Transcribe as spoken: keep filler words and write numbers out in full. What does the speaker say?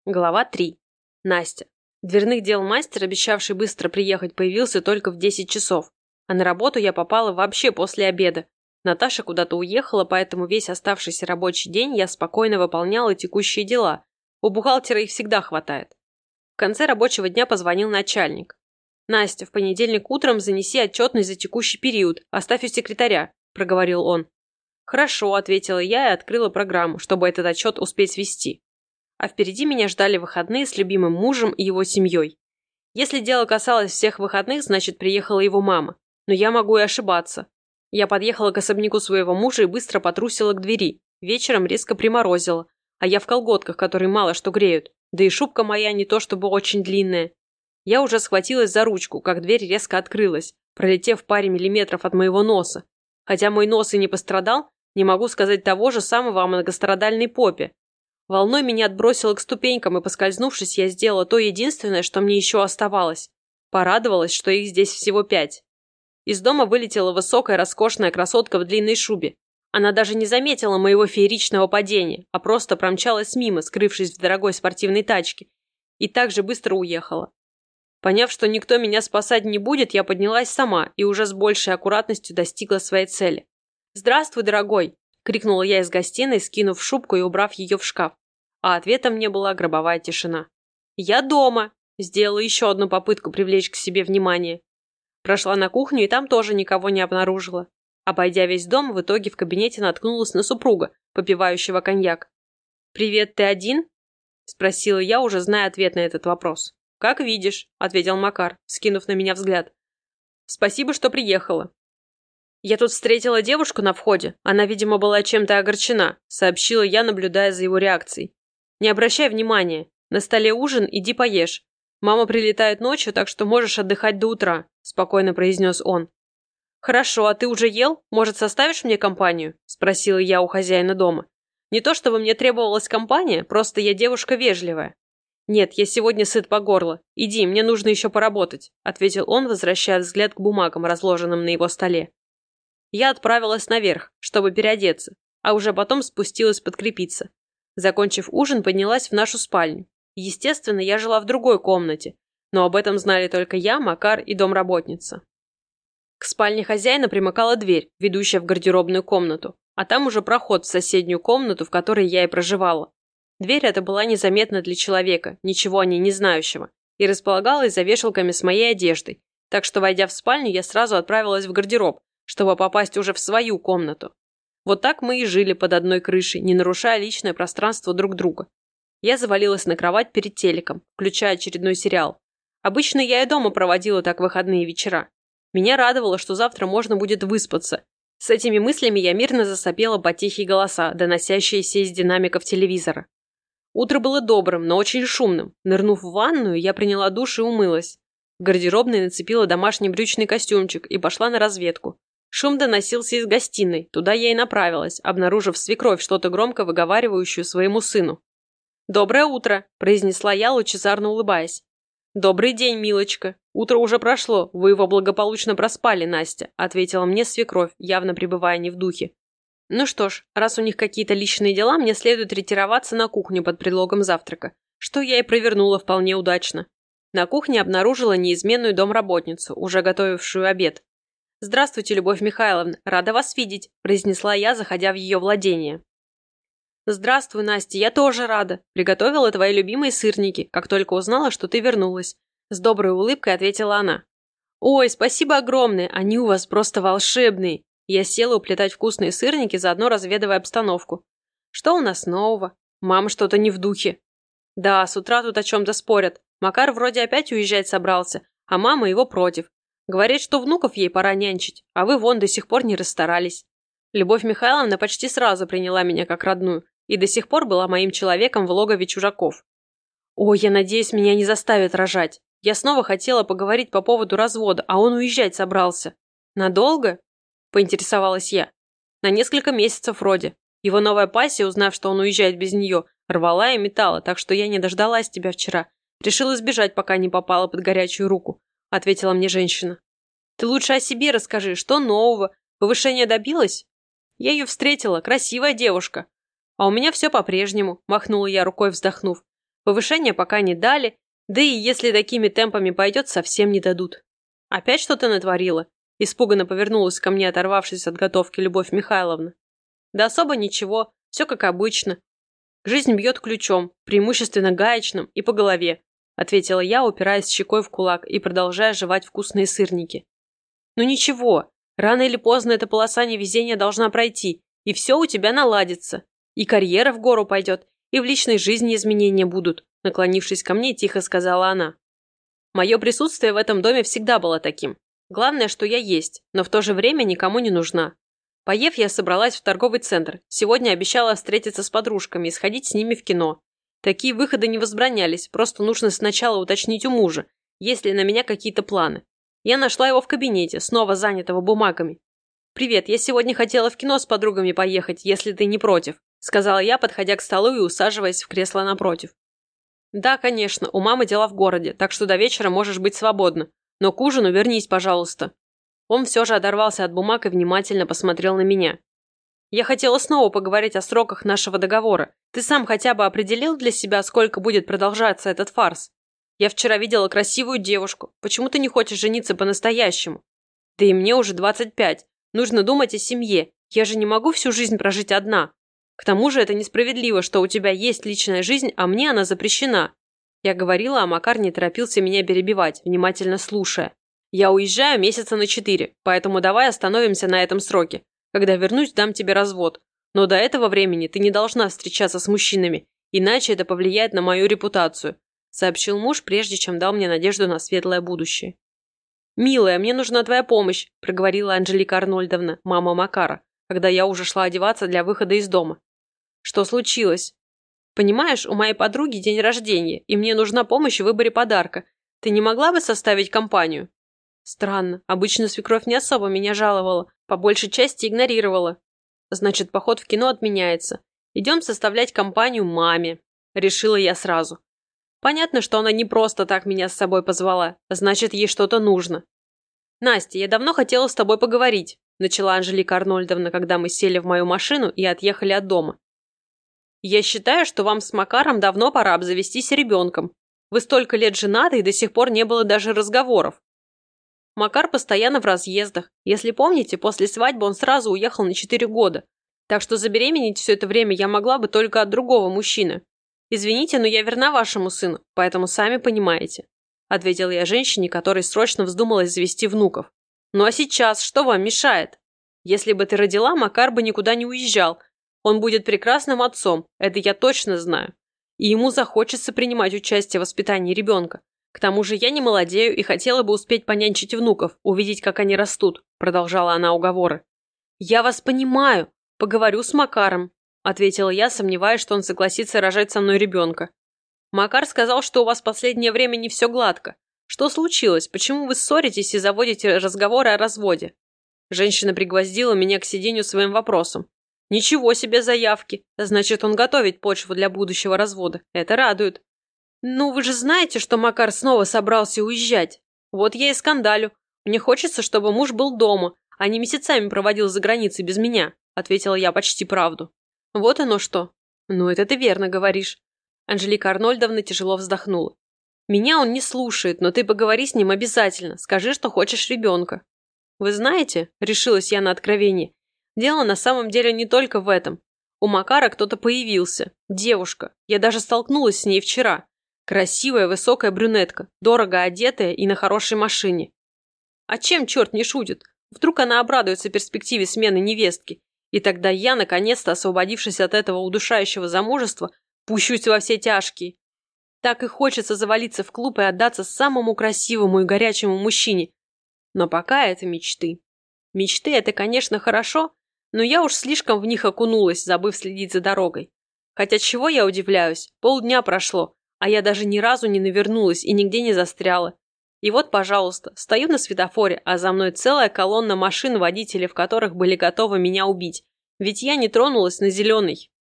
Глава три. Настя. Дверных дел мастер, обещавший быстро приехать, появился только в десять часов. А на работу я попала вообще после обеда. Наташа куда-то уехала, поэтому весь оставшийся рабочий день я спокойно выполняла текущие дела. У бухгалтера их всегда хватает. В конце рабочего дня позвонил начальник. «Настя, в понедельник утром занеси отчетность за текущий период. Оставь у секретаря», – проговорил он. «Хорошо», – ответила я и открыла программу, чтобы этот отчет успеть вести. А впереди меня ждали выходные с любимым мужем и его семьей. Если дело касалось всех выходных, значит, приехала его мама. Но я могу и ошибаться. Я подъехала к особняку своего мужа и быстро потрусила к двери. Вечером резко приморозила. А я в колготках, которые мало что греют. Да и шубка моя не то чтобы очень длинная. Я уже схватилась за ручку, как дверь резко открылась, пролетев паре миллиметров от моего носа. Хотя мой нос и не пострадал, не могу сказать того же самого о многострадальной попе. Волной меня отбросило к ступенькам, и, поскользнувшись, я сделала то единственное, что мне еще оставалось. Порадовалась, что их здесь всего пять. Из дома вылетела высокая, роскошная красотка в длинной шубе. Она даже не заметила моего фееричного падения, а просто промчалась мимо, скрывшись в дорогой спортивной тачке, и так же быстро уехала. Поняв, что никто меня спасать не будет, я поднялась сама и уже с большей аккуратностью достигла своей цели. «Здравствуй, дорогой!» – крикнула я из гостиной, скинув шубку и убрав ее в шкаф. А ответом мне была гробовая тишина. «Я дома!» – сделала еще одну попытку привлечь к себе внимание. Прошла на кухню и там тоже никого не обнаружила. Обойдя весь дом, в итоге в кабинете наткнулась на супруга, попивающего коньяк. «Привет, ты один?» – спросила я, уже зная ответ на этот вопрос. «Как видишь», – ответил Макар, скинув на меня взгляд. «Спасибо, что приехала». «Я тут встретила девушку на входе. Она, видимо, была чем-то огорчена», – сообщила я, наблюдая за его реакцией. «Не обращай внимания. На столе ужин, иди поешь. Мама прилетает ночью, так что можешь отдыхать до утра», – спокойно произнес он. «Хорошо, а ты уже ел? Может, составишь мне компанию?» – спросила я у хозяина дома. «Не то чтобы мне требовалась компания, просто я девушка вежливая». «Нет, я сегодня сыт по горло. Иди, мне нужно еще поработать», – ответил он, возвращая взгляд к бумагам, разложенным на его столе. Я отправилась наверх, чтобы переодеться, а уже потом спустилась подкрепиться. Закончив ужин, поднялась в нашу спальню. Естественно, я жила в другой комнате, но об этом знали только я, Макар и домработница. К спальне хозяина примыкала дверь, ведущая в гардеробную комнату, а там уже проход в соседнюю комнату, в которой я и проживала. Дверь эта была незаметна для человека, ничего о ней не знающего, и располагалась за вешалками с моей одеждой, так что, войдя в спальню, я сразу отправилась в гардероб, чтобы попасть уже в свою комнату. Вот так мы и жили под одной крышей, не нарушая личное пространство друг друга. Я завалилась на кровать перед телеком, включая очередной сериал. Обычно я и дома проводила так выходные вечера. Меня радовало, что завтра можно будет выспаться. С этими мыслями я мирно засопела под тихие голоса, доносящиеся из динамиков телевизора. Утро было добрым, но очень шумным. Нырнув в ванную, я приняла душ и умылась. В гардеробной нацепила домашний брючный костюмчик и пошла на разведку. Шум доносился из гостиной, туда я и направилась, обнаружив свекровь, что-то громко выговаривающую своему сыну. «Доброе утро», – произнесла я, лучезарно улыбаясь. «Добрый день, милочка. Утро уже прошло, вы его благополучно проспали, Настя», – ответила мне свекровь, явно пребывая не в духе. Ну что ж, раз у них какие-то личные дела, мне следует ретироваться на кухню под предлогом завтрака, что я и провернула вполне удачно. На кухне обнаружила неизменную домработницу, уже готовившую обед. «Здравствуйте, Любовь Михайловна, рада вас видеть», – произнесла я, заходя в ее владение. «Здравствуй, Настя, я тоже рада. Приготовила твои любимые сырники, как только узнала, что ты вернулась», – с доброй улыбкой ответила она. «Ой, спасибо огромное, они у вас просто волшебные». Я села уплетать вкусные сырники, заодно разведывая обстановку. «Что у нас нового? Мама что-то не в духе». «Да, с утра тут о чем-то спорят. Макар вроде опять уезжать собрался, а мама его против. Говорит, что внуков ей пора нянчить, а вы вон до сих пор не расстарались». Любовь Михайловна почти сразу приняла меня как родную и до сих пор была моим человеком в логове чужаков. «Ой, я надеюсь, меня не заставят рожать. Я снова хотела поговорить по поводу развода, а он уезжать собрался. Надолго?» – поинтересовалась я. «На несколько месяцев вроде. Его новая пассия, узнав, что он уезжает без нее, рвала и металла, так что я не дождалась тебя вчера. Решила сбежать, пока не попала под горячую руку», – ответила мне женщина. «Ты лучше о себе расскажи, что нового? Повышение добилась?» «Я ее встретила, красивая девушка». «А у меня все по-прежнему», – махнула я рукой, вздохнув. Повышения пока не дали, да и если такими темпами пойдет, совсем не дадут. Опять что-то натворила? Испуганно повернулась ко мне, оторвавшись от готовки, Любовь Михайловна. Да особо ничего, все как обычно. Жизнь бьет ключом, преимущественно гаечным и по голове, ответила я, упираясь щекой в кулак и продолжая жевать вкусные сырники. Ну ничего, рано или поздно эта полоса невезения должна пройти, и все у тебя наладится. И карьера в гору пойдет, и в личной жизни изменения будут, наклонившись ко мне, тихо сказала она. Мое присутствие в этом доме всегда было таким. Главное, что я есть, но в то же время никому не нужна. Поев, я собралась в торговый центр. Сегодня обещала встретиться с подружками и сходить с ними в кино. Такие выходы не возбранялись, просто нужно сначала уточнить у мужа, есть ли на меня какие-то планы. Я нашла его в кабинете, снова занятого бумагами. «Привет, я сегодня хотела в кино с подругами поехать, если ты не против», сказала я, подходя к столу и усаживаясь в кресло напротив. «Да, конечно, у мамы дела в городе, так что до вечера можешь быть свободна. Но к ужину вернись, пожалуйста». Он все же оторвался от бумаг и внимательно посмотрел на меня. «Я хотела снова поговорить о сроках нашего договора. Ты сам хотя бы определил для себя, сколько будет продолжаться этот фарс? Я вчера видела красивую девушку. Почему ты не хочешь жениться по-настоящему? Да и мне уже двадцать пять. Нужно думать о семье. Я же не могу всю жизнь прожить одна. К тому же это несправедливо, что у тебя есть личная жизнь, а мне она запрещена». Я говорила, а Макар не торопился меня перебивать, внимательно слушая. «Я уезжаю месяца на четыре, поэтому давай остановимся на этом сроке. Когда вернусь, дам тебе развод. Но до этого времени ты не должна встречаться с мужчинами, иначе это повлияет на мою репутацию», сообщил муж, прежде чем дал мне надежду на светлое будущее. «Милая, мне нужна твоя помощь», проговорила Анжелика Арнольдовна, мама Макара, когда я уже шла одеваться для выхода из дома. «Что случилось?» «Понимаешь, у моей подруги день рождения, и мне нужна помощь в выборе подарка. Ты не могла бы составить компанию?» Странно, обычно свекровь не особо меня жаловала, по большей части игнорировала. Значит, поход в кино отменяется. Идем составлять компанию маме, решила я сразу. Понятно, что она не просто так меня с собой позвала, значит, ей что-то нужно. «Настя, я давно хотела с тобой поговорить», начала Анжелика Арнольдовна, когда мы сели в мою машину и отъехали от дома. «Я считаю, что вам с Макаром давно пора обзавестись ребенком. Вы столько лет женаты, и до сих пор не было даже разговоров. Макар постоянно в разъездах. Если помните, после свадьбы он сразу уехал на четыре года. Так что забеременеть все это время я могла бы только от другого мужчины. Извините, но я верна вашему сыну, поэтому сами понимаете», ответила я женщине, которой срочно вздумалось завести внуков. «Ну а сейчас что вам мешает? Если бы ты родила, Макар бы никуда не уезжал. Он будет прекрасным отцом, это я точно знаю. И ему захочется принимать участие в воспитании ребенка. К тому же я не молодею и хотела бы успеть понянчить внуков, увидеть, как они растут», продолжала она уговоры. «Я вас понимаю. Поговорю с Макаром», ответила я, сомневаясь, что он согласится рожать со мной ребенка. «Макар сказал, что у вас в последнее время не все гладко. Что случилось? Почему вы ссоритесь и заводите разговоры о разводе?» Женщина пригвоздила меня к сиденью своим вопросом. «Ничего себе заявки. Значит, он готовит почву для будущего развода. Это радует. «Ну, вы же знаете, что Макар снова собрался уезжать. Вот я и скандалю. Мне хочется, чтобы муж был дома, а не месяцами проводил за границей без меня», ответила я почти правду. «Вот оно что. Ну, это ты верно говоришь». Анжелика Арнольдовна тяжело вздохнула. «Меня он не слушает, но ты поговори с ним обязательно. Скажи, что хочешь ребенка». «Вы знаете, решилась я на откровение, дело на самом деле не только в этом. У Макара кто-то появился. Девушка. Я даже столкнулась с ней вчера. Красивая, высокая брюнетка, дорого одетая и на хорошей машине. А чем черт не шутит? Вдруг она обрадуется перспективе смены невестки, и тогда я, наконец-то освободившись от этого удушающего замужества, пущусь во все тяжкие. Так и хочется завалиться в клуб и отдаться самому красивому и горячему мужчине. Но пока это мечты. Мечты – это, конечно, хорошо, но я уж слишком в них окунулась, забыв следить за дорогой. Хотя чего я удивляюсь, полдня прошло, а я даже ни разу не навернулась и нигде не застряла. И вот, пожалуйста, стою на светофоре, а за мной целая колонна машин, водителей в которых были готовы меня убить. Ведь я не тронулась на зеленый.